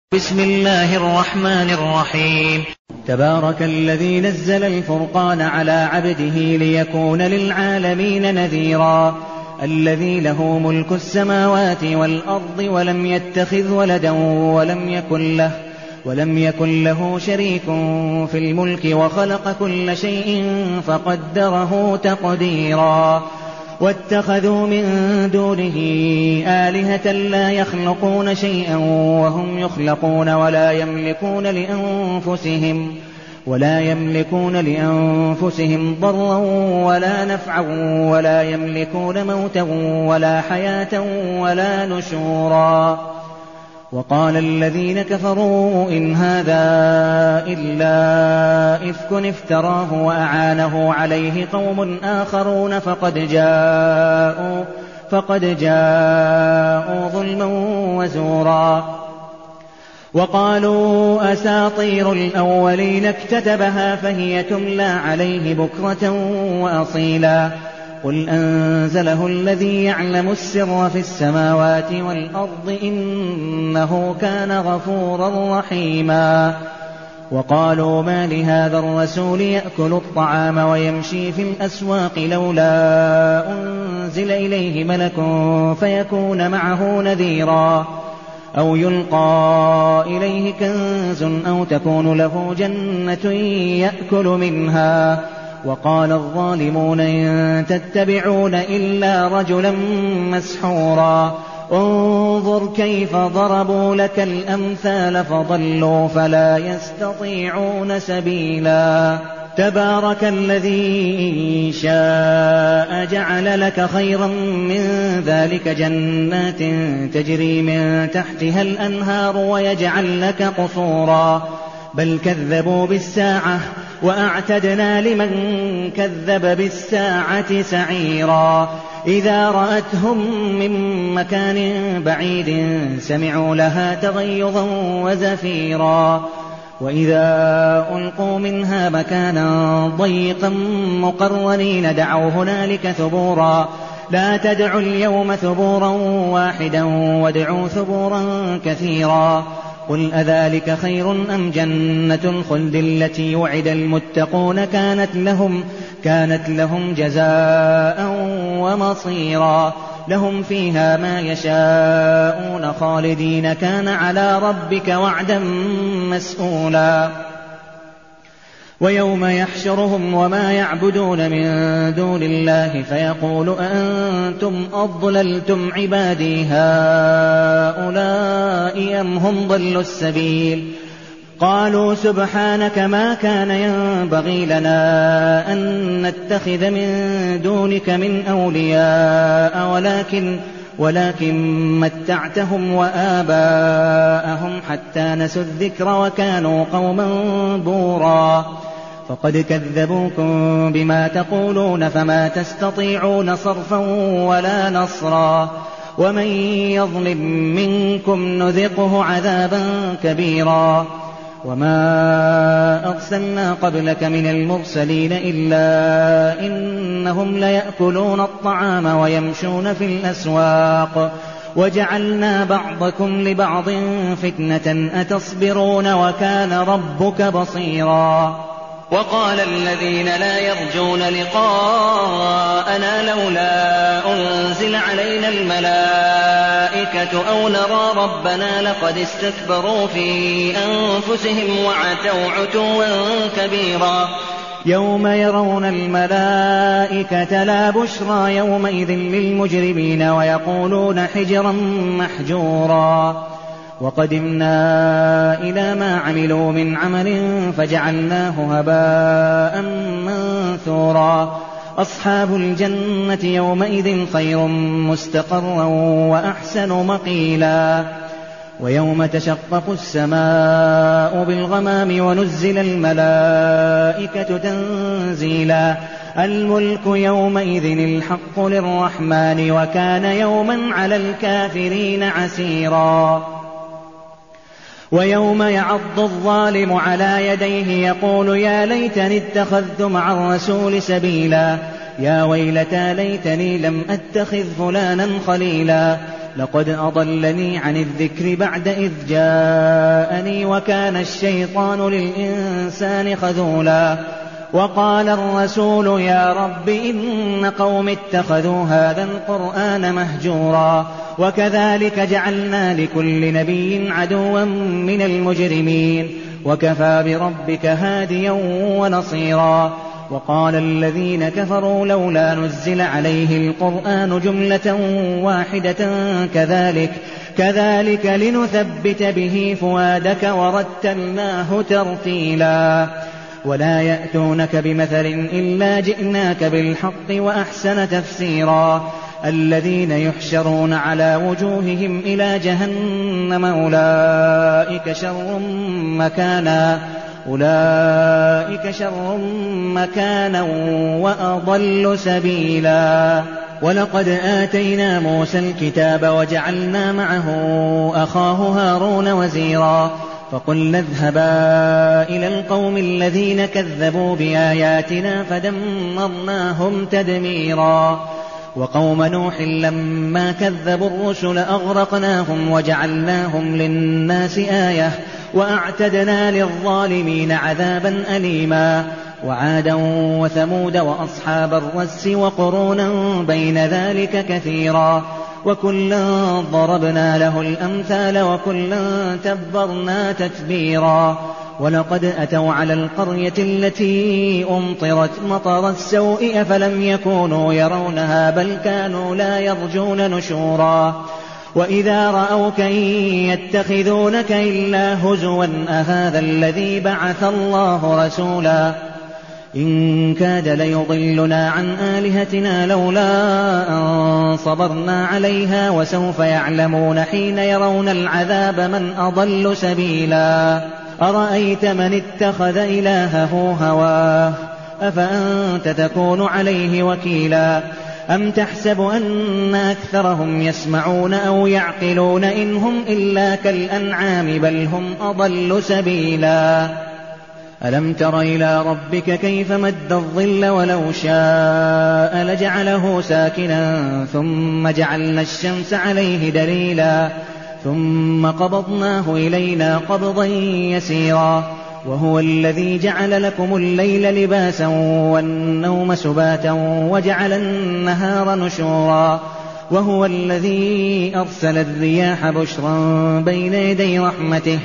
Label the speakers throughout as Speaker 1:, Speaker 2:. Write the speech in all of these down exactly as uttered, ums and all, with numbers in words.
Speaker 1: بسم الله الرحمن الرحيم.
Speaker 2: تبارك الذي نزل الفرقان على عبده ليكون للعالمين نذيرا. الذي له ملك السماوات والأرض ولم يتخذ ولدا ولم يكن له ولم يكن له شريك في الملك وخلق كل شيء فقدره تقديرا. واتخذوا من دونه آلهة لا يخلقون شيئا وهم يخلقون ولا يملكون لأنفسهم ولا يملكون لأنفسهم ضرا ولا نفعا ولا يملكون موتا ولا حياة ولا نشورا. وقال الذين كفروا إن هذا إلا إفك افتراه وأعانه عليه قوم آخرون فقد جاءوا, فقد جاءوا ظلما وزورا. وقالوا أساطير الأولين اكتتبها فهي تملى عليه بكرة وأصيلا. قل أنزله الذي يعلم السر في السماوات والأرض إنه كان غفورا رحيما. وقالوا ما لهذا الرسول يأكل الطعام ويمشي في الأسواق لولا أنزل إليه ملك فيكون معه نذيرا أو يلقى إليه كنز أو تكون له جنة يأكل منها. وقال الظالمون إن تتبعون إلا رجلا مسحورا. انظر كيف ضربوا لك الأمثال فضلوا فلا يستطيعون سبيلا. تبارك الذي شاء جعل لك خيرا من ذلك جنات تجري من تحتها الأنهار ويجعل لك قصورا. بل كذبوا بالساعة وأعتدنا لمن كذب بالساعة سعيرا. إذا رأتهم من مكان بعيد سمعوا لها تغيظا وزفيرا. وإذا ألقوا منها مكانا ضيقا مقرنين دعوا هنالك ثبورا. لا تدعوا اليوم ثبورا واحدا وادعوا ثبورا كثيرا. قل أذلك خير أم جنة الخلد التي وعد المتقون كانت لهم, كانت لهم جزاء ومصيرا. لهم فيها ما يشاءون خالدين كان على ربك وعدا مسئولا. ويوم يحشرهم وما يعبدون من دون الله فيقول أأنتم أضللتم عبادي هؤلاء أم هم ضلوا السبيل. قالوا سبحانك ما كان ينبغي لنا أن نتخذ من دونك من أولياء ولكن, ولكن متعتهم وآباءهم حتى نسوا الذكر وكانوا قوما بورا. فقد كذبوكم بما تقولون فما تستطيعون صرفا ولا نصرا. ومن يظلم منكم نذقه عذابا كبيرا. وما أرسلنا قبلك من المرسلين إلا إنهم ليأكلون الطعام ويمشون في الأسواق وجعلنا بعضكم لبعض فتنة أتصبرون وكان ربك بصيرا.
Speaker 1: وقال الذين لا يرجون لقاءنا لولا أنزل علينا الملائكة أو نرى ربنا لقد استكبروا في أنفسهم وعتوا عتوا كبيرا.
Speaker 2: يوم يرون الملائكة لا بشرى يومئذ للمجرمين ويقولون حجرا محجورا. وقدمنا إلى ما عملوا من عمل فجعلناه هباء منثورا. أصحاب الجنة يومئذ خير مستقرا وأحسن مقيلا. ويوم تشقق السماء بالغمام ونزل الملائكة تنزيلا. الملك يومئذ الحق للرحمن وكان يوما على الكافرين عسيرا. ويوم يعض الظالم على يديه يقول يا ليتني اتخذت مع الرسول سبيلا. يا ويلتى ليتني لم أتخذ فلانا خليلا. لقد أضلني عن الذكر بعد إذ جاءني وكان الشيطان للإنسان خذولا وقال الرسول يا رب إن قوم اتخذوا هذا القرآن مهجورا وكذلك جعلنا لكل نبي عدوا من المجرمين وكفى بربك هاديا ونصيرا وقال الذين كفروا لولا نزل عليه القرآن جملة واحدة كذلك كذلك لنثبت به فؤادك ورتلناه ترتيلا ولا يأتونك بمثل إلا جئناك بالحق وأحسن تفسيرا الذين يحشرون على وجوههم إلى جهنم أولئك شر مكانا أولئك شر مكانا وأضل سبيلا ولقد آتينا موسى الكتاب وجعلنا معه أخاه هارون وزيرا فقلنا اذهبا إلى القوم الذين كذبوا بآياتنا فدمرناهم تدميرا وقوم نوح لما كذبوا الرسل أغرقناهم وجعلناهم للناس آية وأعتدنا للظالمين عذابا أليما وعادا وثمود وأصحاب الرس وقرونا بين ذلك كثيرا وكلا ضربنا له الأمثال وكلا تبرنا تتبيرا ولقد أتوا على القرية التي أمطرت مطر السوء أفلم يكونوا يرونها بل كانوا لا يرجون نشورا وإذا رأوك إن يتخذونك إلا هزوا أهذا الذي بعث الله رسولا إن كاد ليضلنا عن آلهتنا لولا أن صبرنا عليها وسوف يعلمون حين يرون العذاب من أضل سبيلا أرأيت من اتخذ إلهه هواه أفأنت تكون عليه وكيلا أم تحسب أن أكثرهم يسمعون أو يعقلون إن هم إلا كالأنعام بل هم أضل سبيلا ألم تر إلى ربك كيف مد الظل ولو شاء لجعله ساكنا ثم جعلنا الشمس عليه دليلا ثم قبضناه إلينا قبضا يسيرا وهو الذي جعل لكم الليل لباسا والنوم سباتا وجعل النهار نشورا وهو الذي أرسل الرياح بشرا بين يدي رحمته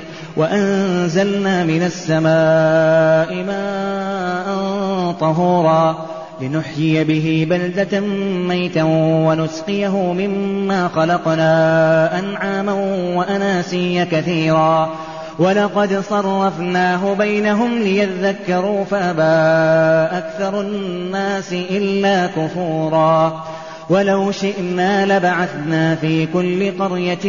Speaker 2: وأنزلنا من السماء ماء طهورا لنحيي به بلدة ميتا ونسقيه مما خلقنا أنعاما وأناسيا كثيرا ولقد صرفناه بينهم ليذكروا فأبى أكثر الناس إلا كفورا ولو شئنا لبعثنا في كل قرية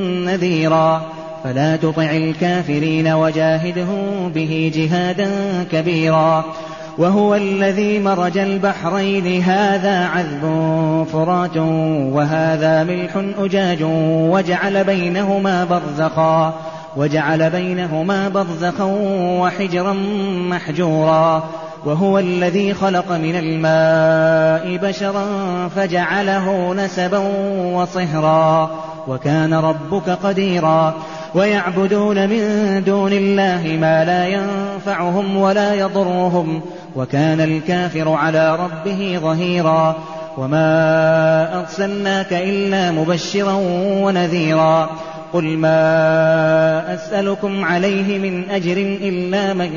Speaker 2: نذيرا فلا تطع الكافرين وجاهدهم به جهادا كبيرا وهو الذي مرج البحرين هذا عذب فرات وهذا ملح أجاج وجعل بينهما برزخا وجعل بينهما برزخا وحجرا محجورا وهو الذي خلق من الماء بشرا فجعله نسبا وصهرا وكان ربك قديرا ويعبدون من دون الله ما لا ينفعهم ولا يضرهم وكان الكافر على ربه ظهيرا وما أرسلناك إلا مبشرا ونذيرا قل ما أسألكم عليه من أجر إلا من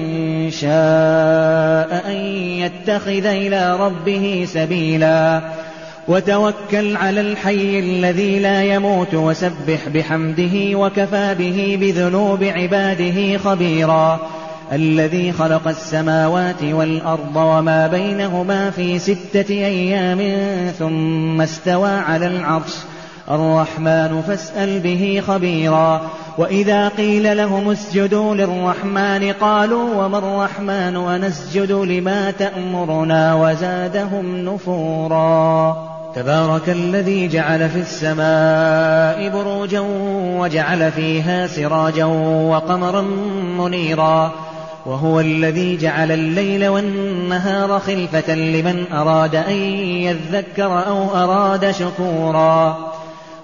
Speaker 2: شاء أن يتخذ إلى ربه سبيلا وتوكل على الحي الذي لا يموت وسبح بحمده وكفى به بذنوب عباده خبيرا الذي خلق السماوات والأرض وما بينهما في ستة أيام ثم استوى على العرش الرحمن فاسأل به خبيرا وإذا قيل لهم اسجدوا للرحمن قالوا وما الرحمن ونسجد لما تأمرنا وزادهم نفورا تبارك الذي جعل في السماء بروجا وجعل فيها سراجا وقمرا منيرا وهو الذي جعل الليل والنهار خلفة لمن أراد أن يذكر أو أراد شكورا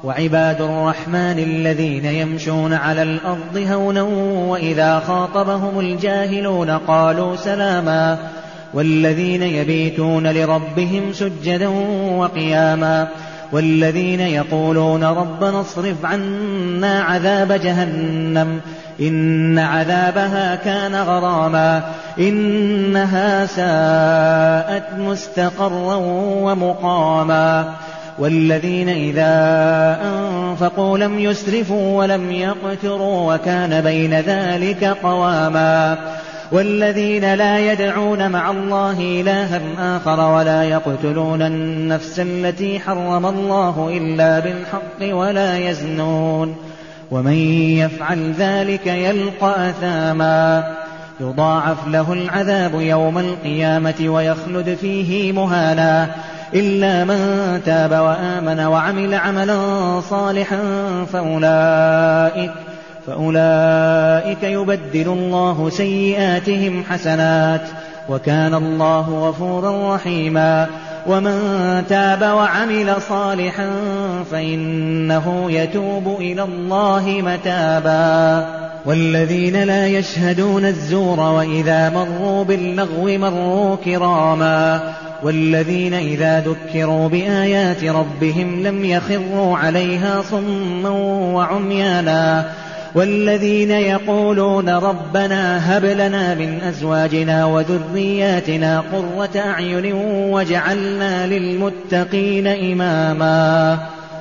Speaker 2: وعباد الرحمن الذين يمشون على الأرض هونا وإذا خاطبهم الجاهلون قالوا سلاما والذين يبيتون لربهم سجدا وقياما والذين يقولون ربنا اصرف عنا عذاب جهنم إن عذابها كان غراما إنها ساءت مستقرا ومقاما والذين إذا أنفقوا لم يسرفوا ولم يقتروا وكان بين ذلك قواما والذين لا يدعون مع الله إلها آخر ولا يقتلون النفس التي حرم الله إلا بالحق ولا يزنون ومن يفعل ذلك يلقى أثاما يضاعف له العذاب يوم القيامة ويخلد فيه مهانا إلا من تاب وآمن وعمل عملا صالحا فأولئك, فأولئك يبدل الله سيئاتهم حسنات وكان الله غفورا رحيما ومن تاب وعمل صالحا فإنه يتوب إلى الله متابا والذين لا يشهدون الزور وإذا مروا باللغو مروا كراما والذين إذا ذكروا بآيات ربهم لم يخروا عليها صما وعميانا والذين يقولون ربنا هب لنا من أزواجنا وذرياتنا قرة أعين واجعلنا للمتقين إماما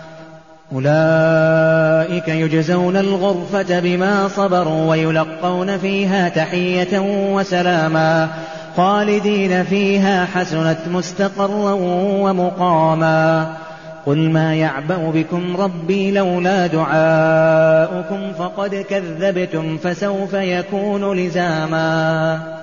Speaker 2: أولئك يجزون الغرفة بما صبروا ويلقون فيها تحية وسلاما خالدين فيها حسنت مستقرا ومقاما قل ما يعبأ بكم ربي لولا دعاؤكم فقد كذبتم فسوف يكون لزاما